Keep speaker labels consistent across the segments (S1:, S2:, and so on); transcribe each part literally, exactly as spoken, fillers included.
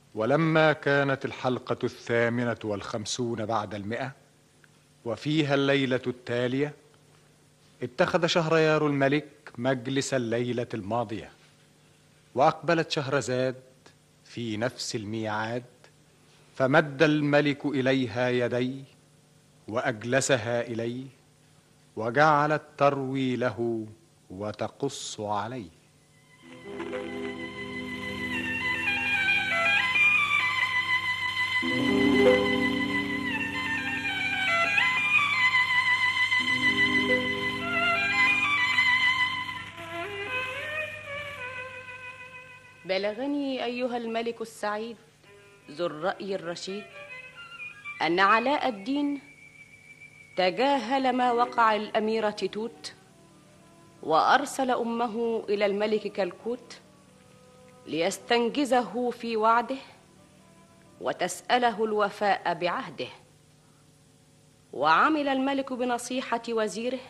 S1: ولما كانت الحلقة الثامنة والخمسون بعد المئة وفيها الليلة التالية، اتخذ شهريار الملك مجلس الليلة الماضية، وأقبلت شهرزاد في نفس الميعاد، فمد الملك إليها يديه وأجلسها إليه، وجعلت تروي له وتقص عليه.
S2: بلغني أيها الملك السعيد ذو الرأي الرشيد أن علاء الدين تجاهل ما وقع الأميرة توت، وأرسل أمه إلى الملك كلكوت ليستنجزه في وعده وتسأله الوفاء بعهده. وعمل الملك بنصيحة وزيره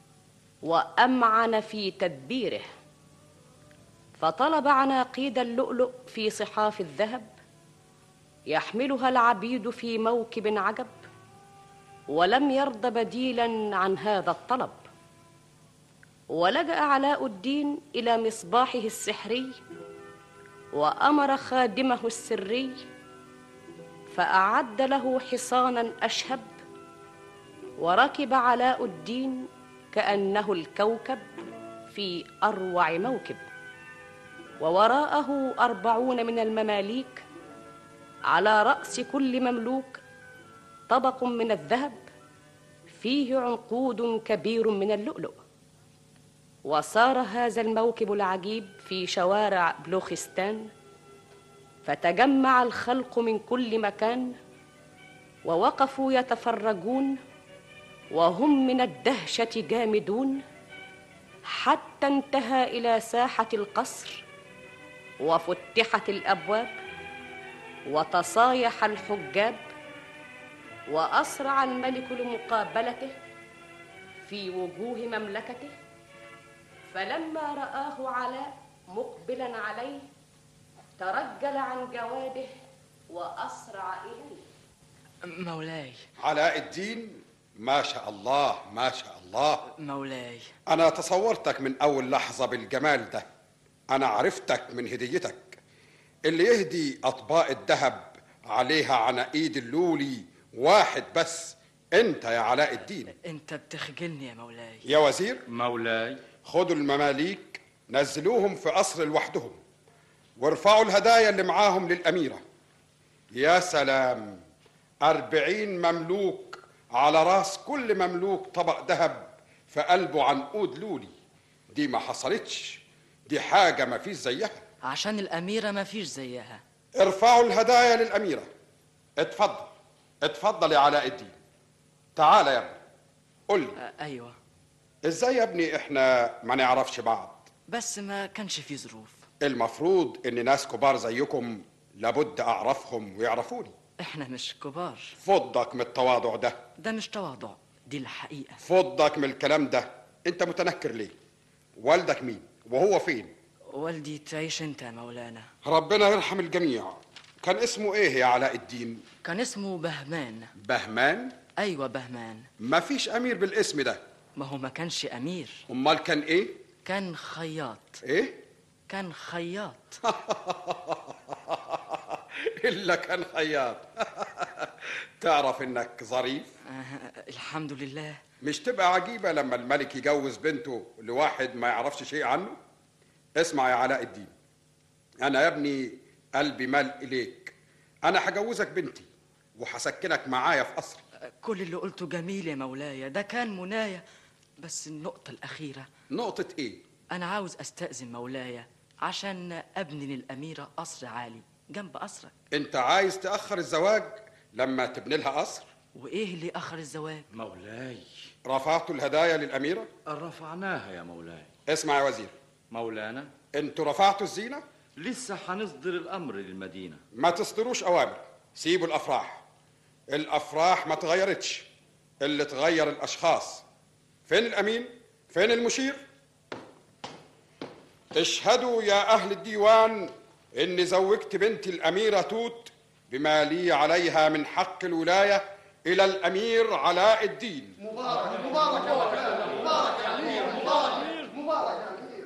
S2: وأمعن في تدبيره، فطلب عناقيد اللؤلؤ في صحاف الذهب يحملها العبيد في موكب عجب، ولم يرض بديلا عن هذا الطلب. ولجأ علاء الدين إلى مصباحه السحري، وأمر خادمه السري فأعد له حصانا أشهب، وركب علاء الدين كأنه الكوكب في أروع موكب، ووراءه أربعون من المماليك، على رأس كل مملوك طبق من الذهب فيه عنقود كبير من اللؤلؤ. وسار هذا الموكب العجيب في شوارع بلوخستان، فتجمع الخلق من كل مكان، ووقفوا يتفرجون وهم من الدهشة جامدون، حتى انتهى إلى ساحة القصر، وفتحت الأبواب وتصايح الحجاب، وأسرع الملك لمقابلته في وجوه مملكته. فلما رآه علاء مقبلا عليه ترجل عن جواده وأسرع إليه.
S3: مولاي
S4: علاء الدين، ما شاء الله ما شاء الله.
S3: مولاي
S4: أنا تصورتك من أول لحظة بالجمال ده. أنا عرفتك من هديتك اللي يهدي أطباق الذهب عليها عناقيد اللولي واحد بس، أنت يا علاء الدين.
S3: أنت بتخجلني يا مولاي.
S4: يا وزير
S5: مولاي،
S4: خدوا المماليك نزلوهم في قصر لوحدهم، وارفعوا الهدايا اللي معاهم للأميرة. يا سلام، أربعين مملوك على راس كل مملوك طبق ذهب في قلبه عنقود لولي. دي ما حصلتش، دي حاجة ما فيش زيها.
S3: عشان الأميرة ما فيش زيها.
S4: ارفعوا الهدايا للأميرة. اتفضل اتفضل يا علاء الدين. تعال يا ابني قل لي.
S3: آه أيوة.
S4: ازاي يا ابني احنا ما نعرفش بعض؟
S3: بس ما كانش في ظروف.
S4: المفروض ان ناس كبار زيكم لابد اعرفهم ويعرفوني.
S3: احنا مش كبار.
S4: فضك من التواضع ده.
S3: ده مش تواضع، دي الحقيقة.
S4: فضك من الكلام ده. انت متنكر ليه؟ والدك مين وهو فين؟
S3: والدي تعيش انت يا مولانا.
S4: ربنا يرحم الجميع. كان اسمه ايه يا علاء الدين؟
S3: كان اسمه بهمان.
S4: بهمان؟
S3: ايوه بهمان.
S4: ما فيش امير بالاسم ده.
S3: ما هو ما كانش امير.
S4: امال كان ايه؟
S3: كان خياط.
S4: ايه؟
S3: كان خياط.
S4: الا كان خياط. تعرف انك ظريف.
S3: آه الحمد لله.
S4: مش تبقى عجيبة لما الملك يجوز بنته لواحد ما يعرفش شيء عنه؟ اسمع يا علاء الدين، انا يا ابني قلبي مال اليك. انا هجوزك بنتي وهسكنك معايا في قصري.
S3: كل اللي قلته جميل يا مولاي، ده كان منايا، بس النقطة الأخيرة.
S4: نقطة ايه؟
S3: أنا عاوز أستأذن مولاي عشان أبني للأميرة قصر عالي جنب قصرك.
S4: انت عايز تأخر الزواج لما تبني لها قصر؟
S3: وإيه اللي أخر الزواج؟
S5: مولاي،
S4: رفعتوا الهدايا للأميرة؟
S5: رفعناها يا مولاي.
S4: اسمع يا وزير
S5: مولانا،
S4: انتوا رفعتوا الزينة؟
S5: لسه هنصدر الأمر للمدينة.
S4: ما تصدروش أوامر، سيبوا الأفراح. الأفراح ما تغيرتش، اللي تغير الأشخاص. فين الأمين؟ فين المشير؟ اشهدوا يا أهل الديوان إني زوجت بنتي الأميرة توت بما لي عليها من حق الولاية إلى الأمير علاء الدين.
S6: مبارك مبارك يا مولانا، مبارك يا أمير، مبارك مبارك يا أمير.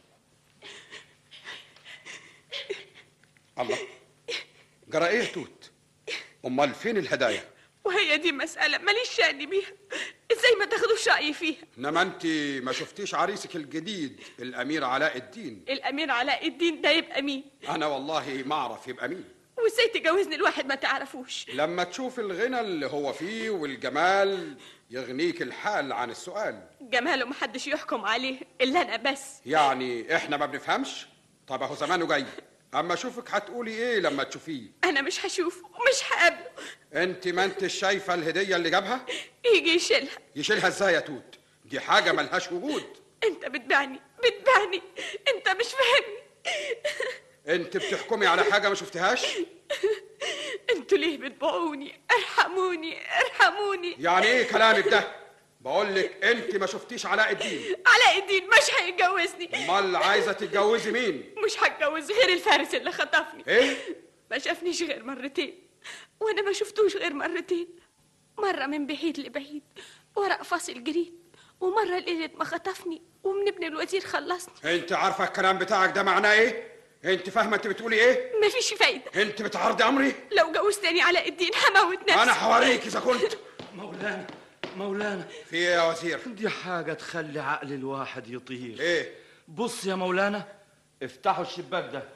S4: الله، جرى إيه يا توت؟ أمال فين الهدايا؟
S7: وهي دي مسألة ماليش شأن بيها، ازاي ما تاخدوش رأيي فيها؟
S4: إنما أنت ما شفتيش عريسك الجديد الأمير علاء الدين.
S7: الأمير علاء الدين ده يبقى مين؟
S4: أنا والله ما أعرف يبقى مين.
S7: وازاي تجوزني الواحد ما تعرفوش؟
S4: لما تشوف الغنى اللي هو فيه والجمال يغنيك الحال عن السؤال.
S7: جماله محدش يحكم عليه إلا أنا بس.
S4: يعني إحنا ما بنفهمش؟ طب أهو زمانه جاي، أما أشوفك هتقولي إيه لما تشوفيه؟
S7: أنا مش هشوفه ومش هقابله.
S4: أنت ما أنت شايفة الهدية اللي جابها؟
S7: يجي يشيلها.
S4: يشيلها إزاي يا توت؟ دي حاجة ملهاش وجود.
S7: أنت بتبعني بتبعني، أنت مش فاهمني.
S4: أنت بتحكمي على حاجة ما شفتهاش؟
S7: أنتوا ليه بتبيعوني؟ ارحموني ارحموني.
S4: يعني إيه كلامك ده؟ بقول لك أنت ما شفتيش علاء الدين.
S7: علاء الدين مش هيتجوزني.
S4: أمال عايزة تتجوزي مين؟
S7: مش هتجوز غير الفارس اللي خطفني.
S4: إيه؟
S7: ما شافنيش غير مرتين، وانا ما شفتوش غير مرتين. مره من بعيد لبعيد ورق فاصل جريد، ومره ليله ما خطفني ومن ابن الوزير خلصني.
S4: انت عارفه الكلام بتاعك ده معناه ايه؟ انت فاهمه انت بتقولي ايه؟
S7: مفيش فايده.
S4: انت بتعارضي امري؟
S7: لو جوزتني علاء الدين هموت نفسي.
S4: انا هوريك اذا كنت.
S5: مولانا مولانا،
S4: في ايه يا وزير؟
S5: دي حاجة تخلي عقل الواحد يطير.
S4: ايه؟
S5: بص يا مولانا، افتحوا الشباك ده.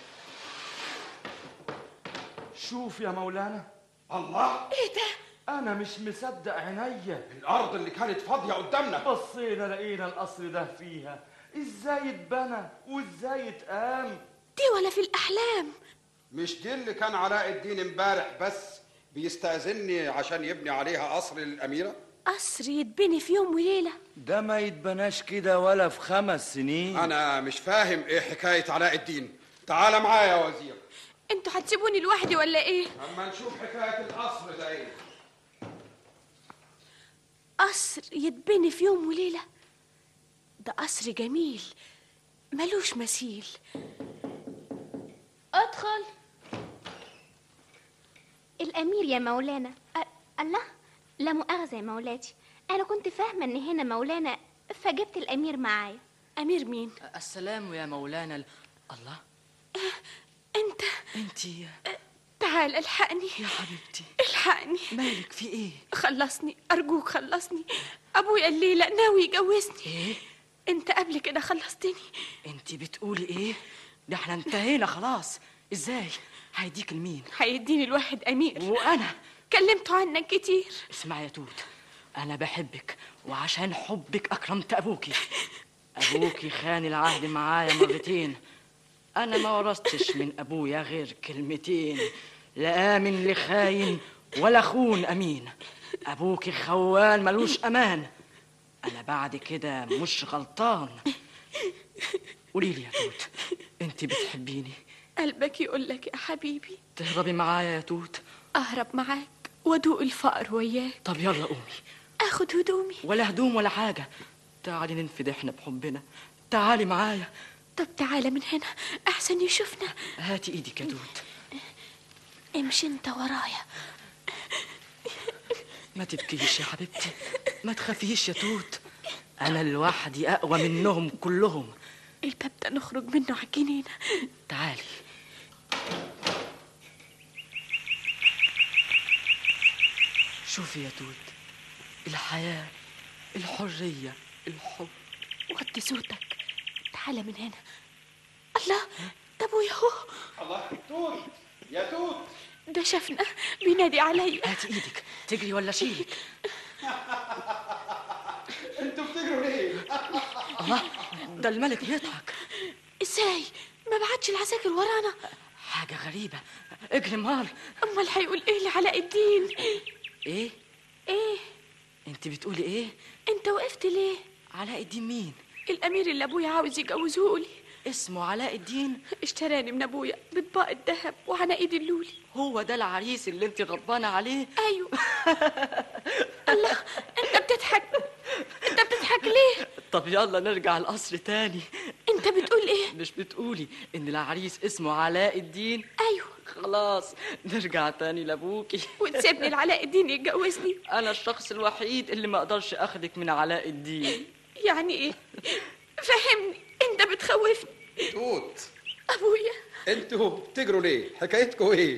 S5: شوف يا مولانا.
S4: الله،
S7: ايه ده؟
S5: أنا مش مصدق عينيا.
S4: الارض اللي كانت فاضيه قدامنا
S5: بصينا لقينا القصر ده فيها. ازاي اتبنى وازاي اتقام؟
S7: دي ولا في الاحلام.
S4: مش دي اللي كان علاء الدين امبارح بس بيستأذني عشان يبني عليها قصر للأميرة؟
S7: قصر يتبني في يوم وليله؟
S5: ده ما يتبناش كده ولا في خمس سنين.
S4: أنا مش فاهم إيه حكاية علاء الدين. تعال معايا يا وزير.
S7: انتوا هتسيبوني لوحدي ولا ايه؟
S4: أما نشوف حكاية القصر ده إيه.
S7: قصر يتبني في يوم وليله؟ ده قصر جميل ملوش مثيل.
S8: ادخل. الامير يا مولانا. أ... الله، لا مؤاخذه يا مولاتي، انا كنت فاهمه ان هنا مولانا فجبت الامير معايا.
S7: امير مين؟
S3: السلام يا مولانا ال... الله،
S7: انت
S3: انتي
S7: تعال الحقني
S3: يا حبيبتي.
S7: الحقني.
S3: مالك في ايه؟
S7: خلصني ارجوك خلصني. ابويا الليله ناوي يجوزني.
S3: ايه؟
S7: انت قبل كده خلصتني.
S3: انتي بتقولي ايه؟ ده احنا انتهينا خلاص. ازاي هيديك لمين؟
S7: هيديني الواحد امير،
S3: وانا
S7: كلمته عنك كتير.
S3: اسمعي يا توت، انا بحبك وعشان حبك اكرمت ابوكي. ابوكي خان العهد معايا مرتين. انا ما ورثتش من ابويا غير كلمتين، لا امن لخاين ولا خون امين. ابوكي خوان ملوش امان. انا بعد كده مش غلطان. قولي لي يا توت، انت بتحبيني؟
S7: قلبك يقول لك يا حبيبي.
S3: تهربي معايا يا توت؟
S7: اهرب معاك وادوق الفقر وياك.
S3: طب يلا قومي.
S7: اخد هدومي؟
S3: ولا هدوم ولا حاجه، تعالي ننفد احنا بحبنا. تعالي معايا.
S7: طب تعالى من هنا احسن يشوفنا.
S3: هاتي ايدك يا توت.
S7: امشي انت ورايا.
S3: ما تبكيش يا حبيبتي، ما تخافيش يا توت، انا لوحدي اقوى منهم كلهم.
S7: الباب ده نخرج منه على الجنينه.
S3: تعالي. شوفي يا توت، الحياه، الحريه، الحب.
S7: وطي صوتك. تعالى من هنا. الله، ده ابويا اهو.
S4: الله، توت يا توت.
S7: ده شافنا بينادي عليا.
S3: هاتي ايدك، تجري ولا شيلك؟
S4: انتوا بتجروا ليه؟
S3: الله، ده الملك بيضحك.
S7: ازاي ما بعتش العساكر ورانا؟
S3: حاجه غريبه. اجري مال.
S7: امال هيقول ايه لعلاء الدين؟
S3: ايه؟
S7: ايه؟
S3: انت بتقولي ايه؟
S7: انت وقفت ليه؟
S3: علاء الدين مين؟
S7: الامير اللي ابويا عاوز يجوزهولي.
S3: اسمه علاء الدين؟
S7: اشتراني من ابويا بطباق الذهب وعناقيد اللولي.
S3: هو ده العريس اللي انت غضبانه عليه؟
S7: ايوه. الله، انت بتضحك انت بتضحك ليه؟
S3: طب يلا نرجع القصر تاني.
S7: انت بتقول ايه؟
S3: مش بتقولي ان العريس اسمه علاء الدين؟
S7: ايوه.
S3: خلاص نرجع تاني لابوكي
S7: وتسيبني لعلاء الدين يتجوزني؟
S3: انا الشخص الوحيد اللي ما اقدرش اخدك من علاء الدين.
S7: يعني ايه؟ فهمني، انت بتخوفني.
S4: توت،
S7: ابويا.
S4: انتوا بتجروا ليه؟ حكايتكم ايه؟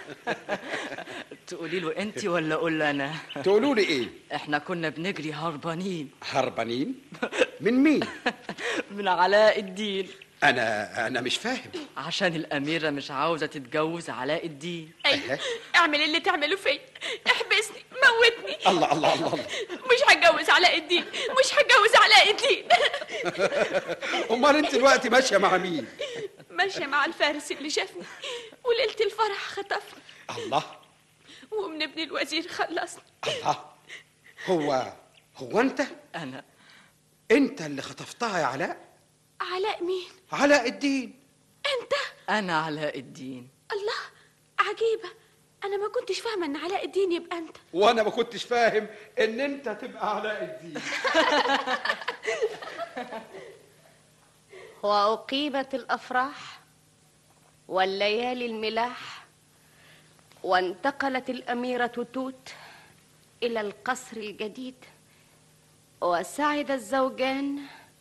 S3: تقولي له انت ولا اقول له انا؟
S4: تقولوا لي ايه؟
S3: احنا كنا بنجري هربانين.
S4: هربانين؟ من مين؟
S3: من علاء الدين.
S4: انا انا مش فاهم.
S3: عشان الاميره مش عاوزه تتجوز علاء الدين.
S7: ايوه، اعمل اللي تعمله فيا، احبسني، موتني.
S4: الله الله الله الله.
S7: مش هتجوز علاء الدين، مش هتجوز علاء الدين.
S4: امال انت دلوقتي ماشيه مع مين؟
S7: ماشيه مع الفارس اللي شافني وليله الفرح خطفني.
S4: الله.
S7: ومن ابن الوزير خلصني.
S4: الله. هو هو انت؟
S3: انا.
S4: انت اللي خطفتها يا علاء؟
S7: علاء مين؟
S4: علاء الدين.
S7: انت؟
S3: انا علاء الدين.
S7: الله، عجيبه، انا ما كنتش فاهمه ان علاء الدين يبقى انت.
S4: وانا ما كنتش فاهم ان انت تبقى علاء الدين.
S2: وأقيمت الأفراح والليالي الملاح، وانتقلت الأميرة توت إلى القصر الجديد، وسعد الزوجان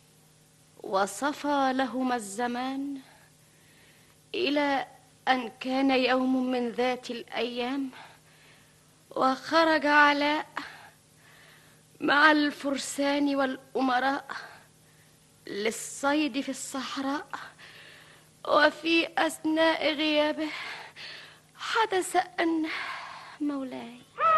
S2: وصفى لهما الزمان، إلى أن كان يوم من ذات الأيام وخرج علاء مع الفرسان والأمراء للصيد في الصحراء، وفي أثناء غيابه حدث أن مولاي.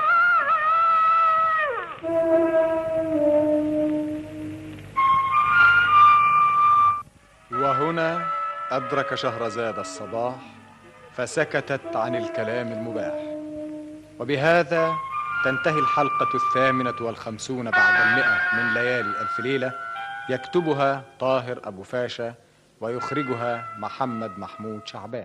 S1: وهنا أدرك شهرزاد الصباح فسكتت عن الكلام المباح. وبهذا تنتهي الحلقة الثامنة والخمسون بعد المئة من ليالي ألف ليلة، يكتبها طاهر أبو فاشا ويخرجها محمد محمود شعبان.